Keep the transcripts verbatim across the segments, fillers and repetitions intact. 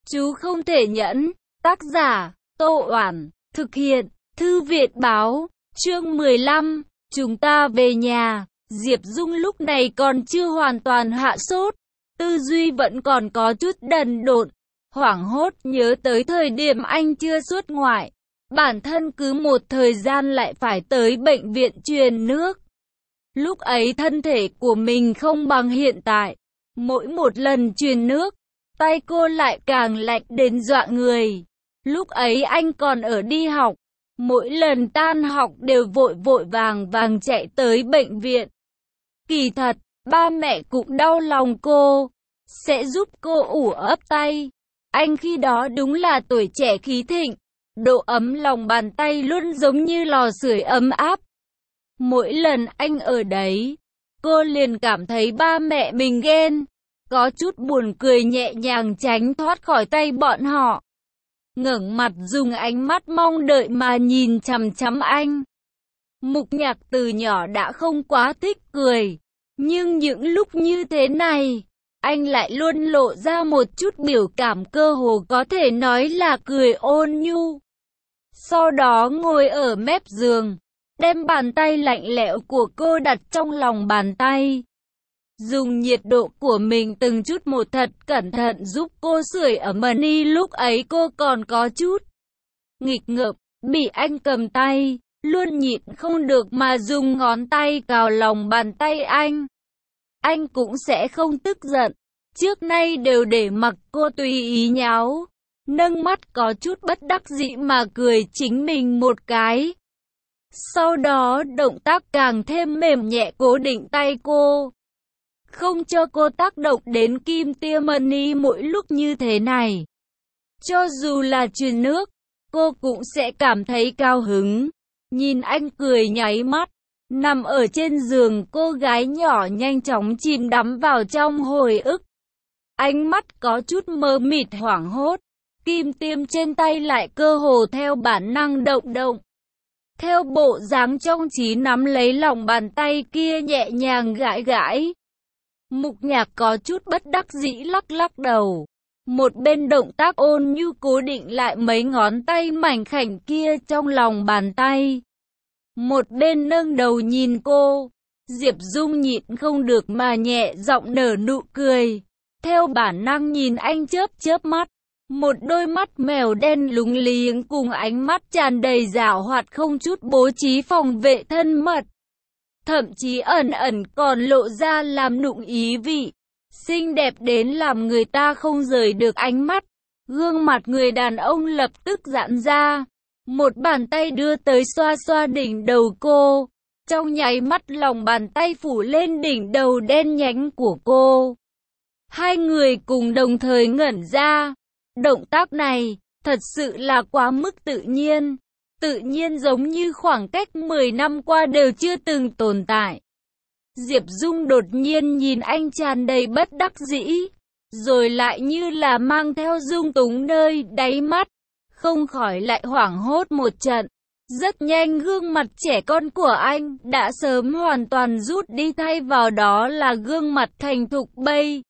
Chú không thể nhẫn. Tác giả, Tô Oản. Thực hiện, Thư viện Báo. Chương mười lăm. Chúng ta về nhà. Diệp Dung lúc này còn chưa hoàn toàn hạ sốt. Tư duy vẫn còn có chút đần độn. Hoảng hốt nhớ tới thời điểm anh chưa xuất ngoại. Bản thân cứ một thời gian lại phải tới bệnh viện truyền nước. Lúc ấy thân thể của mình không bằng hiện tại. Mỗi một lần truyền nước, tay cô lại càng lạnh đến dọa người. Lúc ấy anh còn ở đi học. Mỗi lần tan học đều vội vội vàng vàng chạy tới bệnh viện. Kỳ thật, ba mẹ cũng đau lòng cô, sẽ giúp cô ủ ấp tay. Anh khi đó đúng là tuổi trẻ khí thịnh, độ ấm lòng bàn tay luôn giống như lò sưởi ấm áp. Mỗi lần anh ở đấy, cô liền cảm thấy ba mẹ mình ghen, có chút buồn cười nhẹ nhàng tránh thoát khỏi tay bọn họ. Ngẩng mặt dùng ánh mắt mong đợi mà nhìn chằm chằm anh. Mục Nhạc từ nhỏ đã không quá thích cười, nhưng những lúc như thế này, anh lại luôn lộ ra một chút biểu cảm cơ hồ có thể nói là cười ôn nhu. Sau đó ngồi ở mép giường, đem bàn tay lạnh lẽo của cô đặt trong lòng bàn tay. Dùng nhiệt độ của mình từng chút một thật cẩn thận giúp cô sưởi ấm đi. Lúc ấy cô còn có chút nghịch ngợm, bị anh cầm tay, luôn nhịn không được mà dùng ngón tay cào lòng bàn tay anh. Anh cũng sẽ không tức giận, trước nay đều để mặc cô tùy ý nháo. Nâng mắt có chút bất đắc dĩ mà cười chính mình một cái. Sau đó động tác càng thêm mềm nhẹ cố định tay cô, không cho cô tác động đến kim tiêm money mỗi lúc như thế này. Cho dù là truyền nước, cô cũng sẽ cảm thấy cao hứng. Nhìn anh cười nháy mắt, nằm ở trên giường cô gái nhỏ nhanh chóng chìm đắm vào trong hồi ức. Ánh mắt có chút mơ mịt hoảng hốt, kim tiêm trên tay lại cơ hồ theo bản năng động động. Theo bộ dáng trong trí nắm lấy lòng bàn tay kia nhẹ nhàng gãi gãi. Mục Nhạc có chút bất đắc dĩ lắc lắc đầu. Một bên động tác ôn nhu cố định lại mấy ngón tay mảnh khảnh kia trong lòng bàn tay. Một bên nâng đầu nhìn cô. Diệp Dung nhịn không được mà nhẹ giọng nở nụ cười. Theo bản năng nhìn anh chớp chớp mắt. Một đôi mắt mèo đen lúng liếng cùng ánh mắt tràn đầy giảo hoạt không chút bố trí phòng vệ thân mật. Thậm chí ẩn ẩn còn lộ ra làm nụng ý vị. Xinh đẹp đến làm người ta không rời được ánh mắt. Gương mặt người đàn ông lập tức giãn ra. Một bàn tay đưa tới xoa xoa đỉnh đầu cô. Trong nháy mắt lòng bàn tay phủ lên đỉnh đầu đen nhánh của cô. Hai người cùng đồng thời ngẩn ra. Động tác này, thật sự là quá mức tự nhiên. Tự nhiên giống như khoảng cách mười năm qua đều chưa từng tồn tại. Diệp Dung đột nhiên nhìn anh tràn đầy bất đắc dĩ, rồi lại như là mang theo dung túng nơi đáy mắt, không khỏi lại hoảng hốt một trận. Rất nhanh gương mặt trẻ con của anh đã sớm hoàn toàn rút đi, thay vào đó là gương mặt thành thục bây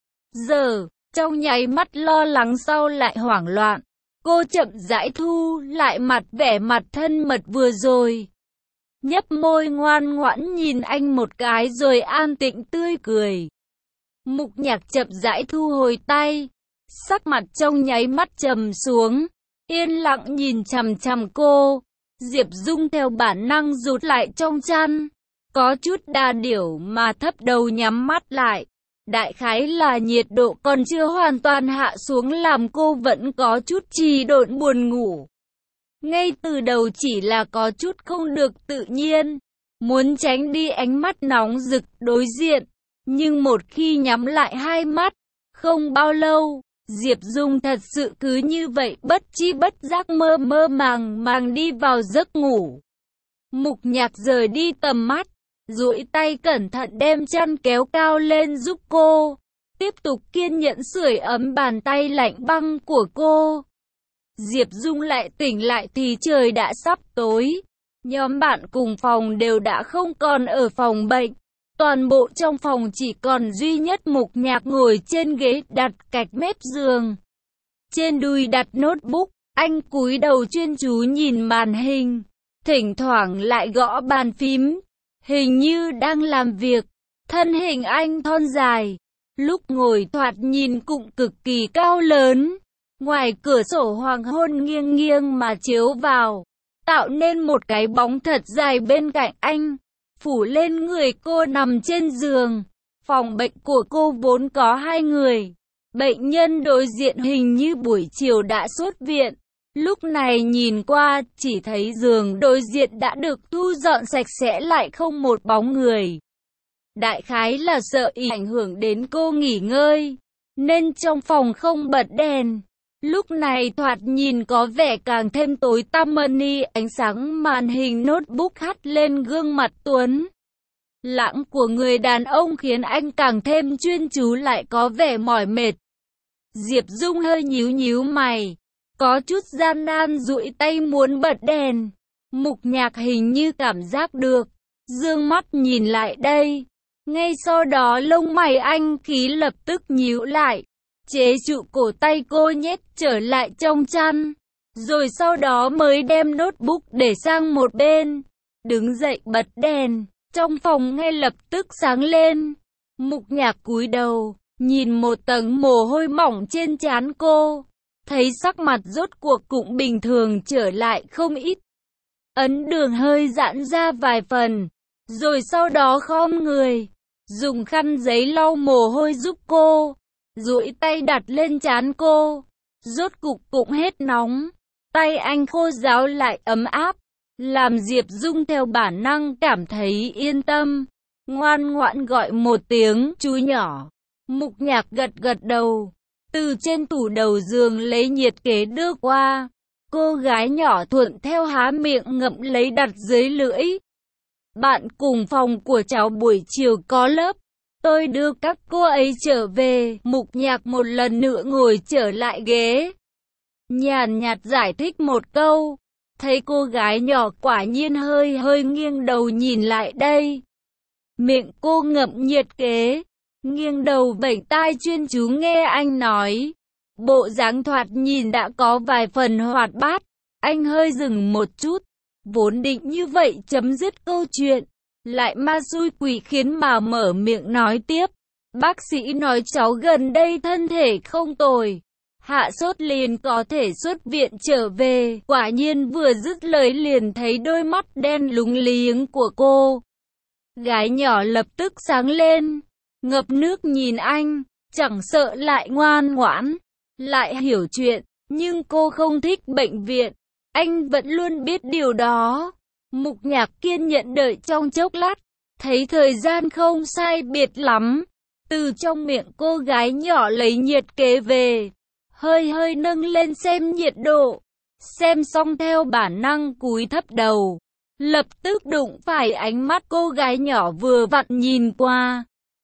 giờ. Trong nháy mắt lo lắng sau lại hoảng loạn, cô chậm rãi thu lại mặt vẻ mặt thân mật vừa rồi. Nhấp môi ngoan ngoãn nhìn anh một cái rồi an tĩnh tươi cười. Mục Nhạc chậm rãi thu hồi tay, sắc mặt trong nháy mắt trầm xuống, yên lặng nhìn chằm chằm cô. Diệp Dung theo bản năng rụt lại trong chăn, có chút đà điểu mà thấp đầu nhắm mắt lại. Đại khái là nhiệt độ còn chưa hoàn toàn hạ xuống làm cô vẫn có chút trì độn buồn ngủ. Ngay từ đầu chỉ là có chút không được tự nhiên, muốn tránh đi ánh mắt nóng rực đối diện. Nhưng một khi nhắm lại hai mắt, không bao lâu, Diệp Dung thật sự cứ như vậy bất chi bất giác mơ mơ màng màng đi vào giấc ngủ. Mục Nhạc rời đi tầm mắt, duỗi tay cẩn thận đem chăn kéo cao lên giúp cô, tiếp tục kiên nhẫn sưởi ấm bàn tay lạnh băng của cô. Diệp Dung lại tỉnh lại thì trời đã sắp tối. Nhóm bạn cùng phòng đều đã không còn ở phòng bệnh. Toàn bộ trong phòng chỉ còn duy nhất Mục Nhạc ngồi trên ghế đặt cạnh mép giường. trên đùi đặt notebook, anh cúi đầu chuyên chú nhìn màn hình, thỉnh thoảng lại gõ bàn phím, hình như đang làm việc. Thân hình anh thon dài, lúc ngồi thoạt nhìn cũng cực kỳ cao lớn. Ngoài cửa sổ hoàng hôn nghiêng nghiêng mà chiếu vào, tạo nên một cái bóng thật dài bên cạnh anh, phủ lên người cô nằm trên giường. Phòng bệnh của cô vốn có hai người. Bệnh nhân đối diện hình như buổi chiều đã xuất viện. Lúc này nhìn qua, chỉ thấy giường đối diện đã được thu dọn sạch sẽ lại không một bóng người. Đại khái là sợ ảnh hưởng đến cô nghỉ ngơi, nên trong phòng không bật đèn. Lúc này thoạt nhìn có vẻ càng thêm tối tăm mờ đi, ánh sáng màn hình notebook hắt lên gương mặt Tuấn lãng của người đàn ông khiến anh càng thêm chuyên chú, lại có vẻ mỏi mệt. Diệp Dung hơi nhíu nhíu mày, có chút gian nan duỗi tay muốn bật đèn. Mục Nhạc hình như cảm giác được, dương mắt nhìn lại đây. Ngay sau đó lông mày anh khí lập tức nhíu lại, chế trụ cổ tay cô nhét trở lại trong chăn, rồi sau đó mới đem notebook để sang một bên, đứng dậy bật đèn, trong phòng ngay lập tức sáng lên. Mục Nhạc cúi đầu, nhìn một tầng mồ hôi mỏng trên trán cô, thấy sắc mặt rốt cuộc cũng bình thường trở lại không ít. Ấn Đường hơi giãn ra vài phần, rồi sau đó khom người, dùng khăn giấy lau mồ hôi giúp cô, duỗi tay đặt lên trán cô. Rốt cục cũng hết nóng, tay anh khô ráo lại ấm áp, làm Diệp Dung theo bản năng cảm thấy yên tâm, ngoan ngoãn gọi một tiếng chú nhỏ. Mục Nhạc gật gật đầu, từ trên tủ đầu giường lấy nhiệt kế đưa qua. Cô gái nhỏ thuận theo há miệng ngậm lấy đặt dưới lưỡi. Bạn cùng phòng của cháu buổi chiều có lớp, tôi đưa các cô ấy trở về. Mục Nhạc một lần nữa ngồi trở lại ghế, nhàn nhạt giải thích một câu. Thấy cô gái nhỏ quả nhiên hơi hơi nghiêng đầu nhìn lại đây, miệng cô ngậm nhiệt kế, nghiêng đầu vểnh tai chuyên chú nghe anh nói. Bộ dáng thoạt nhìn đã có vài phần hoạt bát. Anh hơi dừng một chút, vốn định như vậy chấm dứt câu chuyện, lại ma xui quỷ khiến mà mở miệng nói tiếp. Bác sĩ nói cháu gần đây thân thể không tồi, hạ sốt liền có thể xuất viện trở về. Quả nhiên vừa dứt lời liền thấy đôi mắt đen lúng liếng của cô gái nhỏ lập tức sáng lên, ngập nước nhìn anh, chẳng sợ lại ngoan ngoãn, lại hiểu chuyện, nhưng cô không thích bệnh viện. Anh vẫn luôn biết điều đó. Mục Nhạc kiên nhẫn đợi trong chốc lát, thấy thời gian không sai biệt lắm, từ trong miệng cô gái nhỏ lấy nhiệt kế về, hơi hơi nâng lên xem nhiệt độ. Xem xong theo bản năng cúi thấp đầu, lập tức đụng phải ánh mắt cô gái nhỏ vừa vặn nhìn qua.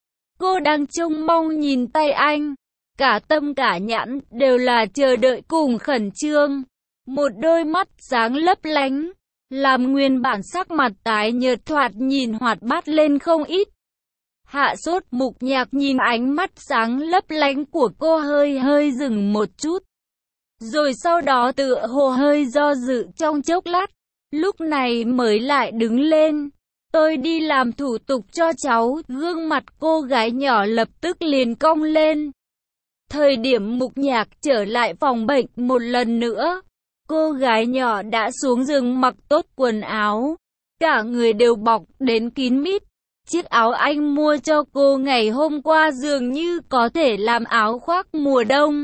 Cô đang trông mong nhìn tay anh, cả tâm cả nhãn đều là chờ đợi cùng khẩn trương. Một đôi mắt sáng lấp lánh, làm nguyên bản sắc mặt tái nhợt thoạt nhìn hoạt bát lên không ít. Hạ sốt. Mục Nhạc nhìn ánh mắt sáng lấp lánh của cô hơi hơi dừng một chút, rồi sau đó tựa hồ hơi do dự trong chốc lát, lúc này mới lại đứng lên. Tôi đi làm thủ tục cho cháu. Gương mặt cô gái nhỏ lập tức liền cong lên. Thời điểm Mục Nhạc trở lại phòng bệnh một lần nữa, cô gái nhỏ đã xuống giường mặc tốt quần áo, cả người đều bọc đến kín mít. Chiếc áo anh mua cho cô ngày hôm qua dường như có thể làm áo khoác mùa đông.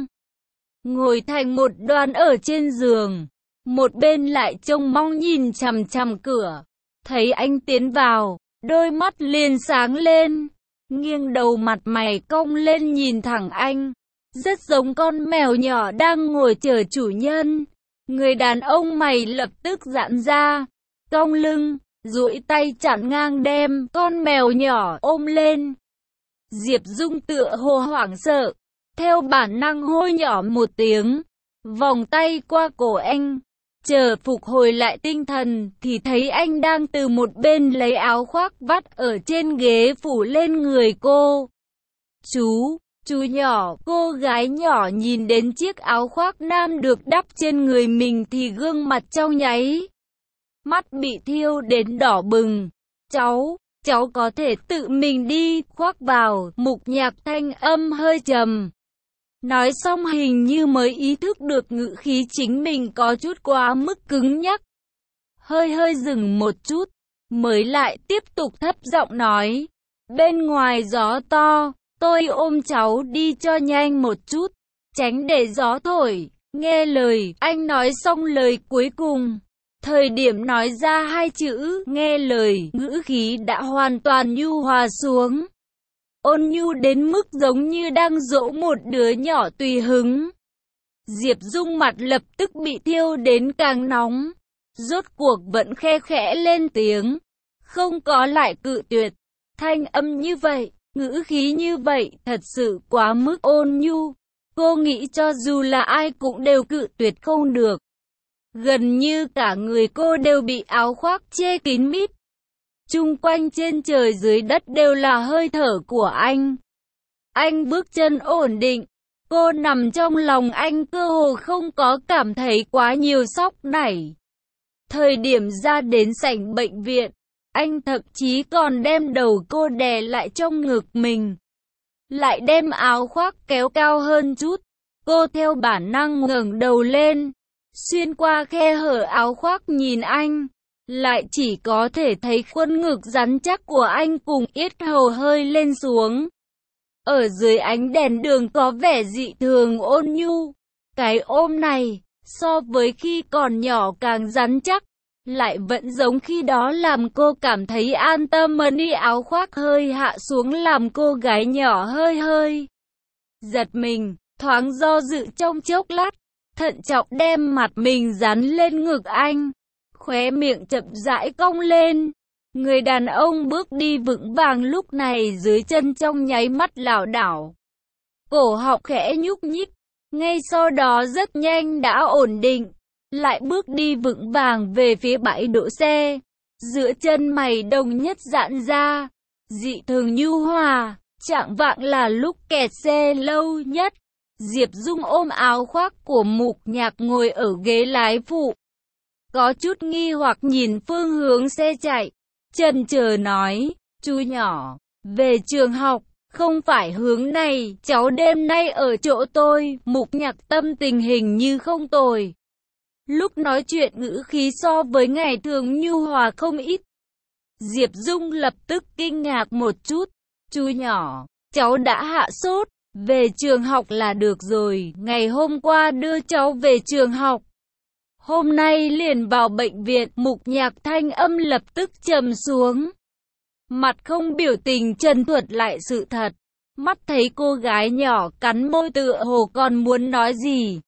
Ngồi thành một đoàn ở trên giường, một bên lại trông mong nhìn chằm chằm cửa. Thấy anh tiến vào, đôi mắt liền sáng lên, nghiêng đầu mặt mày cong lên nhìn thẳng anh, rất giống con mèo nhỏ đang ngồi chờ chủ nhân. Người đàn ông mày lập tức giãn ra, cong lưng, duỗi tay chặn ngang đem con mèo nhỏ ôm lên. Diệp Dung tựa hồ hoảng sợ, theo bản năng hô nhỏ một tiếng, vòng tay qua cổ anh. Chờ phục hồi lại tinh thần thì thấy anh đang từ một bên lấy áo khoác vắt ở trên ghế phủ lên người cô. Chú, Chú nhỏ, cô gái nhỏ nhìn đến chiếc áo khoác nam được đắp trên người mình thì gương mặt trong nháy mắt bị thiêu đến đỏ bừng. Cháu, cháu có thể tự mình đi, khoác vào. Mục Nhạc thanh âm hơi trầm. Nói xong hình như mới ý thức được ngữ khí chính mình có chút quá mức cứng nhắc. Hơi hơi dừng một chút, mới lại tiếp tục thấp giọng nói. Bên ngoài gió to, tôi ôm cháu đi cho nhanh một chút, tránh để gió thổi. Nghe lời, anh nói xong lời cuối cùng. Thời điểm nói ra hai chữ, nghe lời, ngữ khí đã hoàn toàn nhu hòa xuống. Ôn nhu đến mức giống như đang dỗ một đứa nhỏ tùy hứng. Diệp Dung mặt lập tức bị thiêu đến càng nóng. Rốt cuộc vẫn khe khẽ lên tiếng. Không có lại cự tuyệt. Thanh âm như vậy, ngữ khí như vậy, thật sự quá mức ôn nhu. Cô nghĩ cho dù là ai cũng đều cự tuyệt không được. Gần như cả người cô đều bị áo khoác che kín mít. Chung quanh trên trời dưới đất đều là hơi thở của anh. Anh bước chân ổn định. Cô nằm trong lòng anh cơ hồ không có cảm thấy quá nhiều sốc nảy. Thời điểm ra đến sảnh bệnh viện, anh thậm chí còn đem đầu cô đè lại trong ngực mình. Lại đem áo khoác kéo cao hơn chút. Cô theo bản năng ngẩng đầu lên. Xuyên qua khe hở áo khoác nhìn anh. Lại chỉ có thể thấy khuôn ngực rắn chắc của anh cùng yết hầu hơi lên xuống. Ở dưới ánh đèn đường có vẻ dị thường ôn nhu. Cái ôm này, so với khi còn nhỏ càng rắn chắc, lại vẫn giống khi đó làm cô cảm thấy an tâm. Đi áo khoác hơi hạ xuống làm cô gái nhỏ hơi hơi giật mình, thoáng do dự trong chốc lát, thận trọng đem mặt mình dán lên ngực anh. Khóe miệng chậm rãi cong lên. Người đàn ông bước đi vững vàng lúc này dưới chân trong nháy mắt lảo đảo. Cổ họng khẽ nhúc nhích. Ngay sau đó rất nhanh đã ổn định. Lại bước đi vững vàng về phía bãi đỗ xe. Giữa chân mày đồng nhất giãn ra. Dị thường nhu hòa. Chạng vạng là lúc kẹt xe lâu nhất. Diệp Dung ôm áo khoác của Mục Nhạc ngồi ở ghế lái phụ. Có chút nghi hoặc nhìn phương hướng xe chạy. Chần chờ nói, chú nhỏ, về trường học, không phải hướng này, cháu đêm nay ở chỗ tôi. Mục Nhạc tâm tình hình như không tồi. Lúc nói chuyện ngữ khí so với ngày thường nhu hòa không ít. Diệp Dung lập tức kinh ngạc một chút. Chú nhỏ, cháu đã hạ sốt, về trường học là được rồi. Ngày hôm qua đưa cháu về trường học. Hôm nay liền vào bệnh viện. Mục Nhạc thanh âm lập tức trầm xuống. Mặt không biểu tình chân thuật lại sự thật. Mắt thấy cô gái nhỏ cắn môi tựa hồ còn muốn nói gì.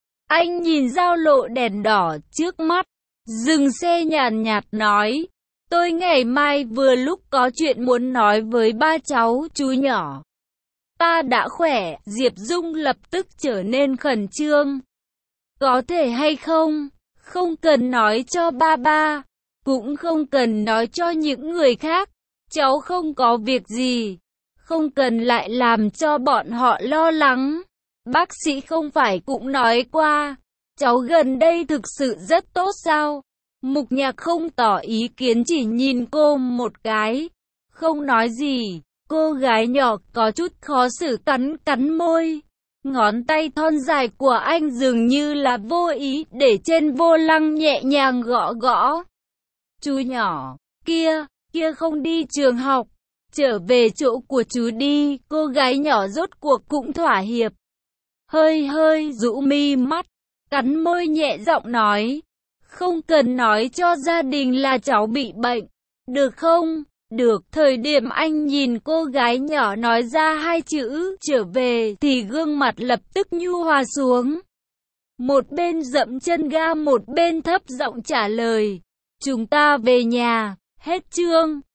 Anh nhìn giao lộ đèn đỏ trước mắt. Dừng xe nhàn nhạt nói. Tôi ngày mai vừa lúc có chuyện muốn nói với ba cháu. Chú nhỏ, ta đã khỏe. Diệp Dung lập tức trở nên khẩn trương. Có thể hay không? Không cần nói cho ba ba. Cũng không cần nói cho những người khác. Cháu không có việc gì. Không cần lại làm cho bọn họ lo lắng. Bác sĩ không phải cũng nói qua. Cháu gần đây thực sự rất tốt sao? Mục Nhạc không tỏ ý kiến, chỉ nhìn cô một cái. Không nói gì. Cô gái nhỏ có chút khó xử cắn cắn môi. Ngón tay thon dài của anh dường như là vô ý để trên vô lăng nhẹ nhàng gõ gõ. Chú nhỏ, kia, kia không đi trường học. Trở về chỗ của chú đi. Cô gái nhỏ rốt cuộc cũng thỏa hiệp. Hơi hơi rũ mi mắt, cắn môi nhẹ giọng nói. Không cần nói cho gia đình là cháu bị bệnh. Được không? Được. Thời điểm anh nhìn cô gái nhỏ nói ra hai chữ trở về thì gương mặt lập tức nhu hòa xuống. Một bên dậm chân ga một bên thấp giọng trả lời. Chúng ta về nhà. Hết chương.